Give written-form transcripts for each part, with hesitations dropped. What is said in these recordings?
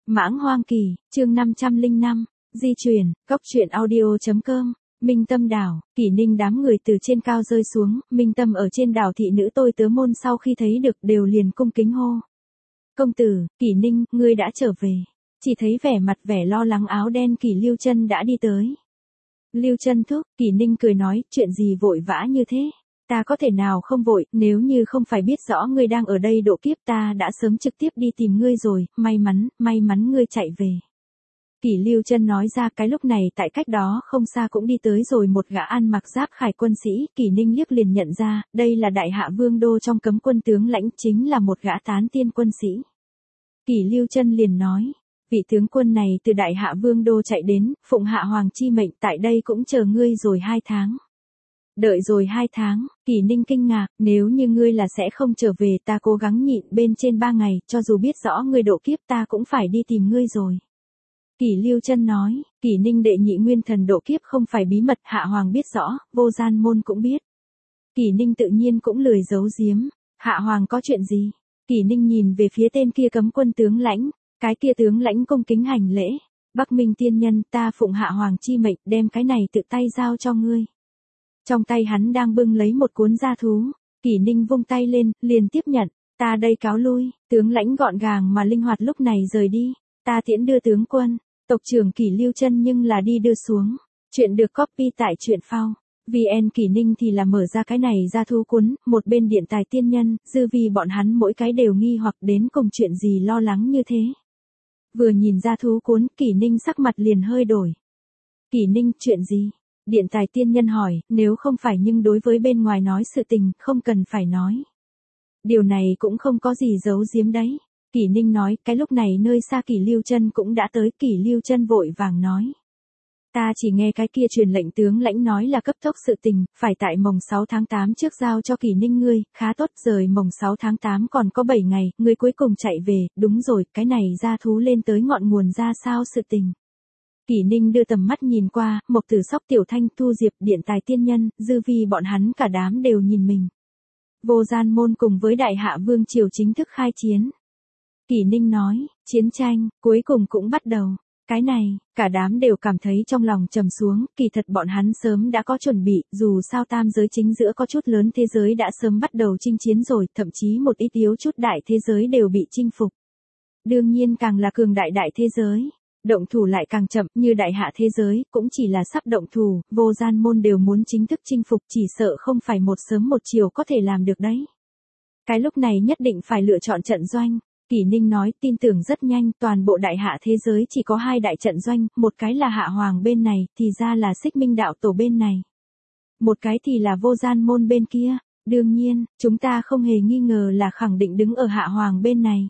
Mãng Hoang Kỳ, chương 505, di truyền, góc truyện audio.com, Minh Tâm đảo, Kỷ Ninh đám người từ trên cao rơi xuống, Minh Tâm ở trên đảo thị nữ tôi tớ môn sau khi thấy được đều liền cung kính hô. Công tử, Kỷ Ninh, ngươi đã trở về. Chỉ thấy vẻ lo lắng áo đen Kỷ Lưu Chân đã đi tới. Lưu Chân thúc, Kỷ Ninh cười nói, chuyện gì vội vã như thế? Ta có thể nào không vội, nếu như không phải biết rõ ngươi đang ở đây độ kiếp ta đã sớm trực tiếp đi tìm ngươi rồi, may mắn ngươi chạy về. Kỷ Lưu Chân nói ra cái lúc này tại cách đó không xa cũng đi tới rồi một gã ăn mặc giáp khải quân sĩ, Kỷ Ninh liếc liền nhận ra, đây là đại hạ vương đô trong cấm quân tướng lãnh chính là một gã tán tiên quân sĩ. Kỷ Lưu Chân liền nói, vị tướng quân này từ đại hạ vương đô chạy đến, phụng hạ hoàng chi mệnh tại đây cũng chờ ngươi rồi 2 tháng. Đợi rồi 2 tháng, Kỷ Ninh kinh ngạc, nếu như ngươi là sẽ không trở về ta cố gắng nhịn bên trên 3 ngày, cho dù biết rõ ngươi độ kiếp ta cũng phải đi tìm ngươi rồi. Kỷ Lưu Chân nói, Kỷ Ninh đệ nhị nguyên thần độ kiếp không phải bí mật, hạ hoàng biết rõ, vô gian môn cũng biết. Kỷ Ninh tự nhiên cũng lười giấu giếm, hạ hoàng có chuyện gì? Kỷ Ninh nhìn về phía tên kia cấm quân tướng lãnh, cái kia tướng lãnh cung kính hành lễ, Bắc Minh tiên nhân ta phụng hạ hoàng chi mệnh đem cái này tự tay giao cho ngươi. Trong tay hắn đang bưng lấy một cuốn gia thú, Kỷ Ninh vung tay lên, liền tiếp nhận, ta đây cáo lui, tướng lãnh gọn gàng mà linh hoạt lúc này rời đi, ta tiễn đưa tướng quân, tộc trưởng Kỷ Lưu Chân nhưng là đi đưa xuống, chuyện được copy tại truyện phao. VN Kỷ Ninh thì là mở ra cái này gia thú cuốn, một bên điện tài tiên nhân, dư vì bọn hắn mỗi cái đều nghi hoặc đến cùng chuyện gì lo lắng như thế. Vừa nhìn gia thú cuốn, Kỷ Ninh sắc mặt liền hơi đổi. Kỷ Ninh, chuyện gì? Điện tài tiên nhân hỏi, nếu không phải nhưng đối với bên ngoài nói sự tình, không cần phải nói. Điều này cũng không có gì giấu giếm đấy. Kỷ Ninh nói, cái lúc này nơi xa Kỷ Lưu Chân cũng đã tới, Kỷ Lưu Chân vội vàng nói. Ta chỉ nghe cái kia truyền lệnh tướng lãnh nói là cấp tốc sự tình, phải tại mồng 6 tháng 8 trước giao cho Kỷ Ninh ngươi, khá tốt rời mồng 6 tháng 8 còn có 7 ngày, ngươi cuối cùng chạy về, đúng rồi, cái này ra thú lên tới ngọn nguồn ra sao sự tình. Kỷ Ninh đưa tầm mắt nhìn qua, Mộc Tử Sóc Tiểu Thanh Thu Diệp điện tài tiên nhân, dư vi bọn hắn cả đám đều nhìn mình. Vô gian môn cùng với đại hạ vương triều chính thức khai chiến. Kỷ Ninh nói, chiến tranh, cuối cùng cũng bắt đầu. Cái này, cả đám đều cảm thấy trong lòng trầm xuống, kỳ thật bọn hắn sớm đã có chuẩn bị, dù sao tam giới chính giữa có chút lớn thế giới đã sớm bắt đầu chinh chiến rồi, thậm chí một ít yếu chút đại thế giới đều bị chinh phục. Đương nhiên càng là cường đại thế giới, động thủ lại càng chậm, như đại hạ thế giới, cũng chỉ là sắp động thủ, vô gian môn đều muốn chính thức chinh phục, chỉ sợ không phải một sớm một chiều có thể làm được đấy. Cái lúc này nhất định phải lựa chọn trận doanh. Kỷ Ninh nói, tin tưởng rất nhanh, toàn bộ đại hạ thế giới chỉ có 2 đại trận doanh, một cái là hạ hoàng bên này, thì ra là Xích Minh đạo tổ bên này. Một cái thì là vô gian môn bên kia, đương nhiên, chúng ta không hề nghi ngờ là khẳng định đứng ở hạ hoàng bên này.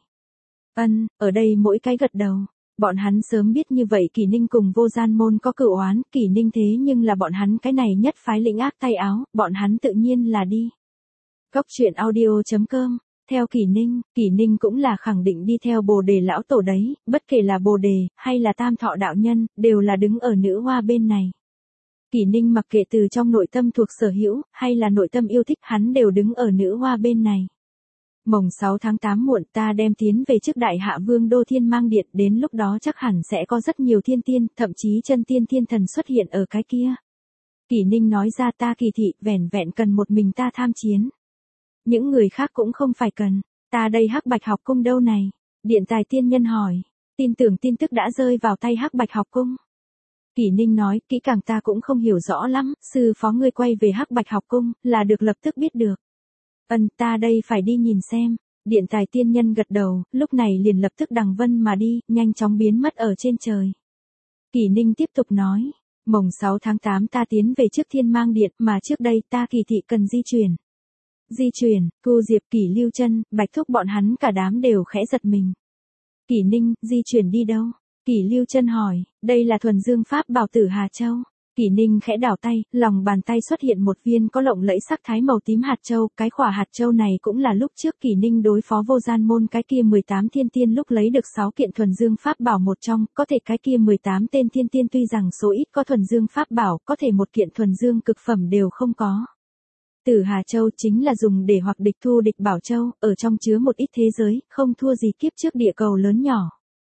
Ở đây mỗi cái gật đầu, bọn hắn sớm biết như vậy Kỷ Ninh cùng vô gian môn có cửu oán, Kỷ Ninh thế nhưng là bọn hắn cái này nhất phái lĩnh ác tay áo, bọn hắn tự nhiên là đi. Góc truyện audio.com. Theo Kỷ Ninh cũng là khẳng định đi theo Bồ Đề lão tổ đấy, bất kể là Bồ Đề, hay là Tam Thọ đạo nhân, đều là đứng ở nữ hoa bên này. Kỷ Ninh mặc kệ từ trong nội tâm thuộc sở hữu, hay là nội tâm yêu thích hắn đều đứng ở nữ hoa bên này. Mồng 6 tháng 8 muộn ta đem tiến về trước đại hạ vương đô thiên mang điện, đến lúc đó chắc hẳn sẽ có rất nhiều thiên tiên, thậm chí chân tiên thiên thần xuất hiện ở cái kia. Kỷ Ninh nói ra ta kỳ thị, vẻn cần một mình ta tham chiến. Những người khác cũng không phải cần, ta đây Hắc Bạch học cung đâu này? Điện tài tiên nhân hỏi, tin tưởng tin tức đã rơi vào tay Hắc Bạch học cung. Kỷ Ninh nói, kỹ càng ta cũng không hiểu rõ lắm, sư phó ngươi quay về Hắc Bạch học cung, là được lập tức biết được. Ta đây phải đi nhìn xem. Điện tài tiên nhân gật đầu, lúc này liền lập tức đằng vân mà đi, nhanh chóng biến mất ở trên trời. Kỷ Ninh tiếp tục nói, mồng 6 tháng 8 ta tiến về trước thiên mang điện, mà trước đây ta kỳ thị cần di chuyển. Di chuyển, Thu Diệp Kỷ Lưu Chân, Bạch Thúc bọn hắn cả đám đều khẽ giật mình. Kỷ Ninh, di chuyển đi đâu? Kỷ Lưu Chân hỏi, đây là thuần dương pháp bảo tử Hà Châu. Kỷ Ninh khẽ đảo tay, lòng bàn tay xuất hiện một viên có lộng lẫy sắc thái màu tím hạt châu, cái khỏa hạt châu này cũng là lúc trước Kỷ Ninh đối phó vô gian môn cái kia 18 thiên tiên lúc lấy được 6 kiện thuần dương pháp bảo một trong, có thể cái kia 18 tên thiên tiên tuy rằng số ít có thuần dương pháp bảo, có thể một kiện thuần dương cực phẩm đều không có. Tử Hà Châu chính là dùng để hoặc địch thu địch bảo châu, ở trong chứa một ít thế giới, không thua gì kiếp trước địa cầu lớn nhỏ.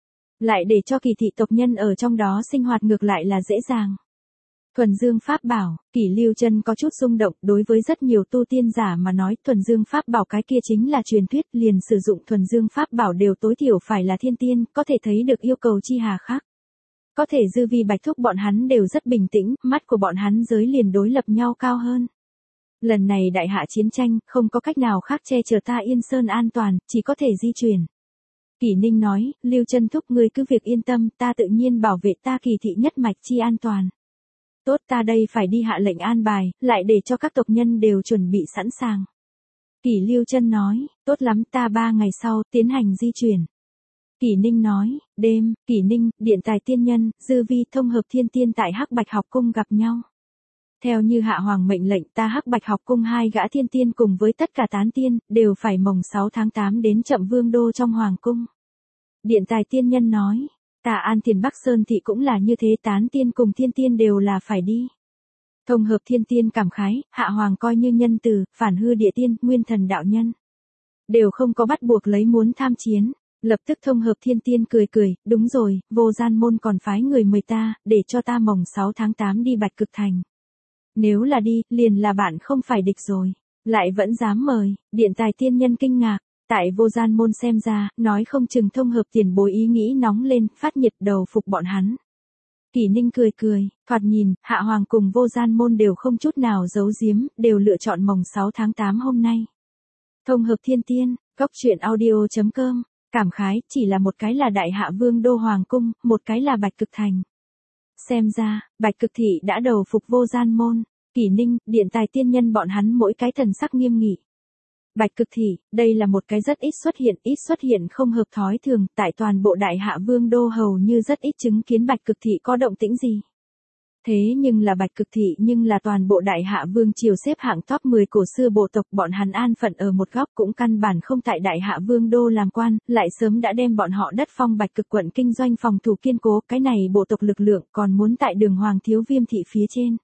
lại để cho Kỳ thị tộc nhân ở trong đó sinh hoạt ngược lại là dễ dàng. Thuần Dương Pháp Bảo, Kỷ Lưu Chân có chút rung động, đối với rất nhiều tu tiên giả mà nói Thuần Dương Pháp Bảo cái kia chính là truyền thuyết, liền sử dụng Thuần Dương Pháp Bảo đều tối thiểu phải là thiên tiên, có thể thấy được yêu cầu chi hà khắc. Có thể dư vi Bạch Thúc bọn hắn đều rất bình tĩnh, mắt của bọn hắn giới liền đối lập nhau cao hơn. Lần này đại hạ chiến tranh, không có cách nào khác che chở ta Yên Sơn an toàn, chỉ có thể di chuyển. Kỷ Ninh nói, Lưu Chân thúc ngươi cứ việc yên tâm, ta tự nhiên bảo vệ ta Kỳ thị nhất mạch chi an toàn. Tốt, ta đây phải đi hạ lệnh an bài, lại để cho các tộc nhân đều chuẩn bị sẵn sàng. Kỷ Lưu Chân nói, tốt lắm, ta 3 ngày sau tiến hành di chuyển. Kỷ Ninh nói, đêm, Kỷ Ninh, Điện Tài tiên nhân, Dư Vi Thông Hợp Thiên Tiên tại Hắc Bạch Học Cung gặp nhau. Theo như Hạ Hoàng mệnh lệnh, ta Hắc Bạch Học Cung 2 gã thiên tiên cùng với tất cả tán tiên, đều phải mồng 6 tháng 8 đến Chậm Vương Đô trong Hoàng Cung. Điện Tài tiên nhân nói, ta An Tiền Bắc Sơn thị cũng là như thế, tán tiên cùng thiên tiên đều là phải đi. Thông Hợp Thiên Tiên cảm khái, Hạ Hoàng coi như nhân từ, Phản Hư Địa Tiên, Nguyên Thần đạo nhân. Đều không có bắt buộc lấy muốn tham chiến. Lập tức Thông Hợp Thiên Tiên cười cười, đúng rồi, Vô Gian môn còn phái người mời ta, để cho ta mồng 6 tháng 8 đi Bạch Cực Thành. Nếu là đi, liền là bạn không phải địch rồi. Lại vẫn dám mời, Điện Tài tiên nhân kinh ngạc. Tại Vô Gian môn xem ra, nói không chừng Thông Hợp tiền bối ý nghĩ nóng lên, phát nhiệt đầu phục bọn hắn. Kỷ Ninh cười cười, thoạt nhìn, Hạ Hoàng cùng Vô Gian môn đều không chút nào giấu giếm, đều lựa chọn mồng 6 tháng 8 hôm nay. Thông Hợp Thiên Tiên, goctruyện.audio.com, cảm khái, chỉ là một cái là Đại Hạ Vương Đô Hoàng Cung, một cái là Bạch Cực Thành. Xem ra, Bạch Cực Thị đã đầu phục Vô Gian môn, Kỷ Ninh, Điện Tài tiên nhân bọn hắn mỗi cái thần sắc nghiêm nghị. Bạch Cực Thị, đây là một cái rất ít xuất hiện không hợp thói thường, tại toàn bộ Đại Hạ Vương Đô hầu như rất ít chứng kiến Bạch Cực Thị có động tĩnh gì. Thế nhưng là Bạch Cực Thị nhưng là toàn bộ Đại Hạ Vương triều xếp hạng top 10 cổ xưa bộ tộc, bọn hắn an phận ở một góc cũng căn bản không tại Đại Hạ Vương Đô làm quan, lại sớm đã đem bọn họ đất phong Bạch Cực quận kinh doanh phòng thủ kiên cố, cái này bộ tộc lực lượng còn muốn tại Đường Hoàng Thiếu Viêm thị phía trên.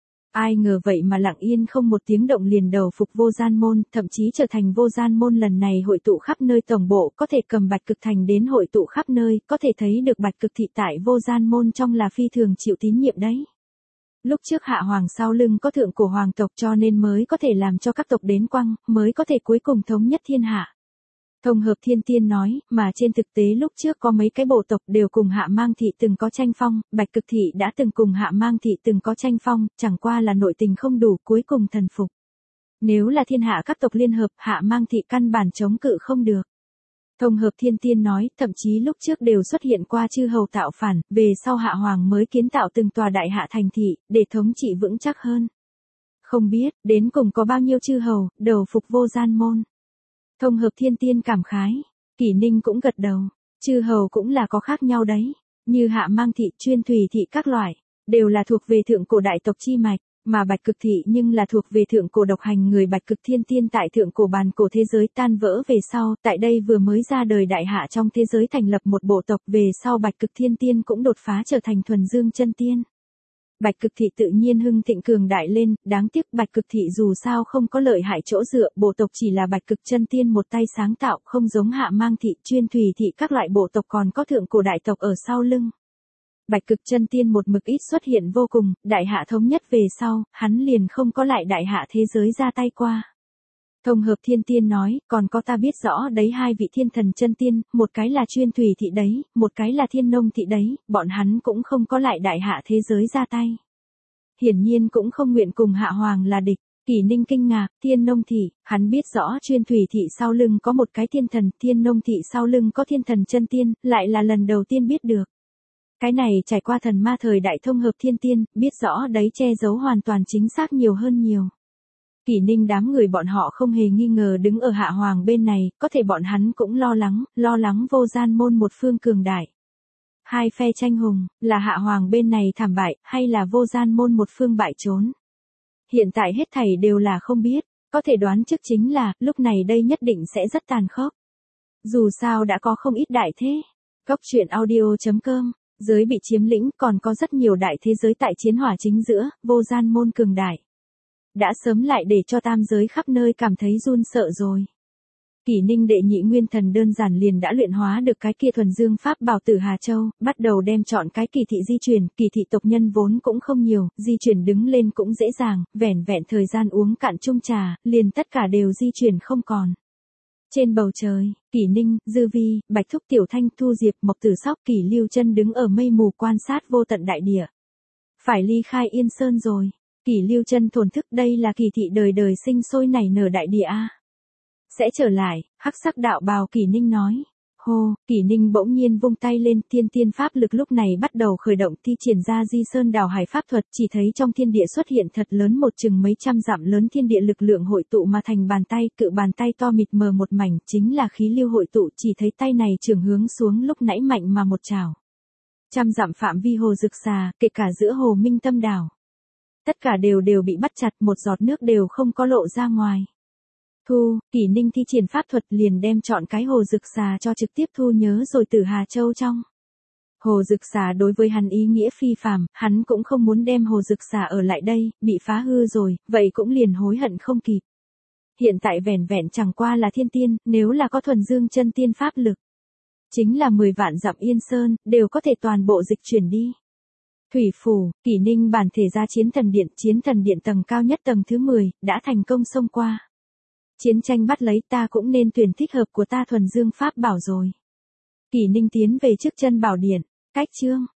Ai ngờ vậy mà lặng yên không một tiếng động liền đầu phục Vô Gian môn, thậm chí trở thành Vô Gian môn lần này hội tụ khắp nơi tổng bộ, có thể cầm Bạch Cực Thành đến hội tụ khắp nơi, có thể thấy được Bạch Cực Thị tại Vô Gian môn trong là phi thường chịu tín nhiệm đấy. Lúc trước Hạ Hoàng sau lưng có thượng cổ hoàng tộc cho nên mới có thể làm cho các tộc đến quăng, mới có thể cuối cùng thống nhất thiên hạ. Thông Hợp Thiên Tiên nói, mà trên thực tế lúc trước có mấy cái bộ tộc đều cùng Hạ Mang Thị từng có tranh phong, Bạch Cực Thị đã từng cùng Hạ Mang Thị từng có tranh phong, chẳng qua là nội tình không đủ, cuối cùng thần phục. Nếu là thiên hạ các tộc liên hợp, Hạ Mang Thị căn bản chống cự không được. Thông Hợp Thiên Tiên nói, thậm chí lúc trước đều xuất hiện qua chư hầu tạo phản, về sau Hạ Hoàng mới kiến tạo từng tòa đại hạ thành thị, để thống trị vững chắc hơn. Không biết, đến cùng có bao nhiêu chư hầu, đầu phục Vô Gian môn. Thông Hợp Thiên Tiên cảm khái, Kỷ Ninh cũng gật đầu, chư hầu cũng là có khác nhau đấy, như Hạ Mang Thị, Chuyên Thùy Thị các loại, đều là thuộc về thượng cổ đại tộc chi mạch, mà Bạch Cực Thị nhưng là thuộc về thượng cổ độc hành người Bạch Cực Thiên Tiên tại thượng cổ bàn cổ thế giới tan vỡ về sau, tại đây vừa mới ra đời đại hạ trong thế giới thành lập một bộ tộc, về sau Bạch Cực Thiên Tiên cũng đột phá trở thành thuần dương chân tiên. Bạch Cực Thị tự nhiên hưng thịnh cường đại lên, đáng tiếc Bạch Cực Thị dù sao không có lợi hại chỗ dựa, bộ tộc chỉ là Bạch Cực chân tiên một tay sáng tạo, không giống Hạ Mang Thị, Chuyên Thùy Thị các loại bộ tộc còn có thượng cổ đại tộc ở sau lưng. Bạch Cực chân tiên một mực ít xuất hiện vô cùng, đại hạ thống nhất về sau, hắn liền không có lại đại hạ thế giới ra tay qua. Thông Hợp Thiên Tiên nói, còn có ta biết rõ đấy 2 vị thiên thần chân tiên, một cái là Chuyên Thùy Thị đấy, một cái là Thiên Nông Thị đấy, bọn hắn cũng không có lại đại hạ thế giới ra tay. Hiển nhiên cũng không nguyện cùng Hạ Hoàng là địch. Kỷ Ninh kinh ngạc, Thiên Nông Thị, hắn biết rõ Chuyên Thùy Thị sau lưng có một cái thiên thần, Thiên Nông Thị sau lưng có thiên thần chân tiên, lại là lần đầu tiên biết được. Cái này trải qua thần ma thời đại Thông Hợp Thiên Tiên, biết rõ đấy che giấu hoàn toàn chính xác nhiều hơn nhiều. Kỷ Ninh đám người bọn họ không hề nghi ngờ đứng ở Hạ Hoàng bên này, có thể bọn hắn cũng lo lắng Vô Gian môn một phương cường đại. 2 phe tranh hùng, là Hạ Hoàng bên này thảm bại, hay là Vô Gian môn một phương bại trốn. Hiện tại hết thảy đều là không biết, có thể đoán trước chính là, lúc này đây nhất định sẽ rất tàn khốc. Dù sao đã có không ít đại thế. Goctruyện.audio.com, giới bị chiếm lĩnh, còn có rất nhiều đại thế giới tại chiến hỏa chính giữa, Vô Gian môn cường đại. Đã sớm lại để cho tam giới khắp nơi cảm thấy run sợ rồi. Kỷ Ninh đệ nhị nguyên thần đơn giản liền đã luyện hóa được cái kia thuần dương pháp bảo tử Hà Châu, bắt đầu đem chọn cái kỳ thị di chuyển, kỳ thị tộc nhân vốn cũng không nhiều, di chuyển đứng lên cũng dễ dàng, vẻn vẹn thời gian uống cạn chung trà, liền tất cả đều di chuyển không còn. Trên bầu trời, Kỷ Ninh, Dư Vi, Bạch Thúc Tiểu Thanh, Thu Diệp, Mộc Tử Sóc, Kỷ Lưu Chân đứng ở mây mù quan sát vô tận đại địa. Phải ly khai Yên Sơn rồi. Kỷ Lưu Chân thổn thức, đây là kỳ thị đời đời sinh sôi nảy nở đại địa a. Sẽ trở lại, hắc sắc đạo bào Kỷ Ninh nói. Hô, Kỷ Ninh bỗng nhiên vung tay lên, thiên tiên pháp lực lúc này bắt đầu khởi động, thi triển ra Di Sơn Đảo Hải pháp thuật, chỉ thấy trong thiên địa xuất hiện thật lớn một chừng mấy trăm dặm lớn thiên địa lực lượng hội tụ mà thành bàn tay, cự bàn tay to mịt mờ một mảnh, chính là khí lưu hội tụ, chỉ thấy tay này trường hướng xuống lúc nãy mạnh mà một trảo. Trăm dặm phạm vi hồ Dực Xà, kể cả giữa hồ Minh Tâm đảo. Tất cả đều bị bắt chặt, một giọt nước đều không có lộ ra ngoài. Kỷ Ninh thi triển pháp thuật liền đem chọn cái hồ Dực Xà cho trực tiếp thu nhớ rồi từ Hà Châu trong. Hồ Dực Xà đối với hắn ý nghĩa phi phàm, hắn cũng không muốn đem hồ Dực Xà ở lại đây, bị phá hư rồi, vậy cũng liền hối hận không kịp. Hiện tại vẻn vẹn chẳng qua là thiên tiên, nếu là có thuần dương chân tiên pháp lực. Chính là 10 vạn dặm Yên Sơn, đều có thể toàn bộ dịch chuyển đi. Thủy Phủ, Kỷ Ninh bản thể ra chiến thần điện tầng cao nhất tầng thứ 10, đã thành công xông qua. Chiến tranh bắt lấy ta cũng nên tuyển thích hợp của ta thuần dương pháp bảo rồi. Kỷ Ninh tiến về trước chân bảo điện, cách chương.